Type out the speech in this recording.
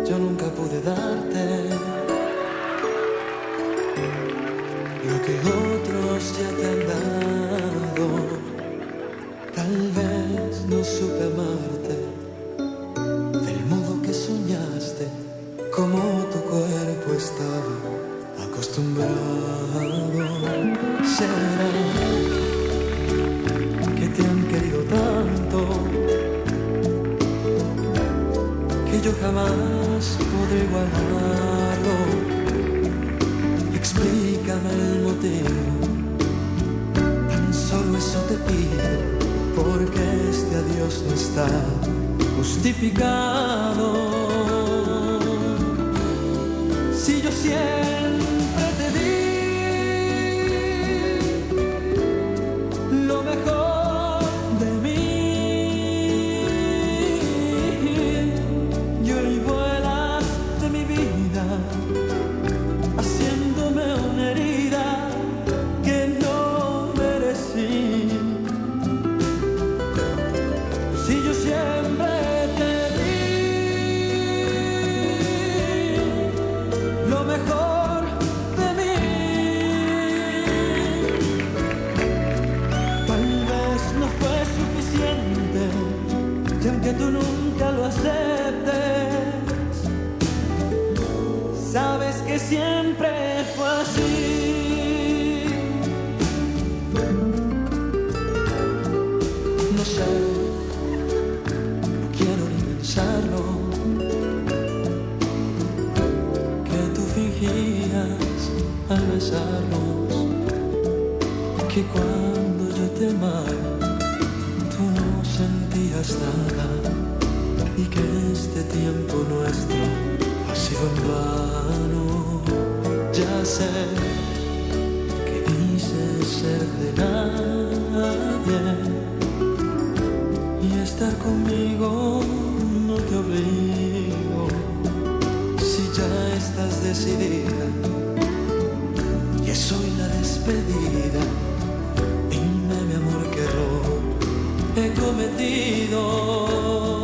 yo nunca pude darte lo que otros ya te han dado. Tal vez no supe amarte del modo que soñaste, como tu cuerpo estaba acostumbrado. Será que te han querido tanto que yo jamás podré igualarlo. Explícame el motivo, tan solo eso te pido, porque este adiós no está justificado. Si yo siempre te di lo mejor de mí, y hoy vuelas de mi vida, haciéndome una herida que no merecí. Si yo siempre te di lo mejor de mí, tal vez no fue suficiente, y aunque tú nunca lo aceptes, sabes que siempre fue así. No sé, no quiero ni pensarlo, que tú fingías al besarnos que cuando yo te amaba tú no sentías nada, y que este tiempo nuestro ha sido en vano. Ya sé que dices ser de nadie, y estar conmigo no te obligo. Si ya estás decidida y es hoy la despedida, dime mi amor qué error he cometido.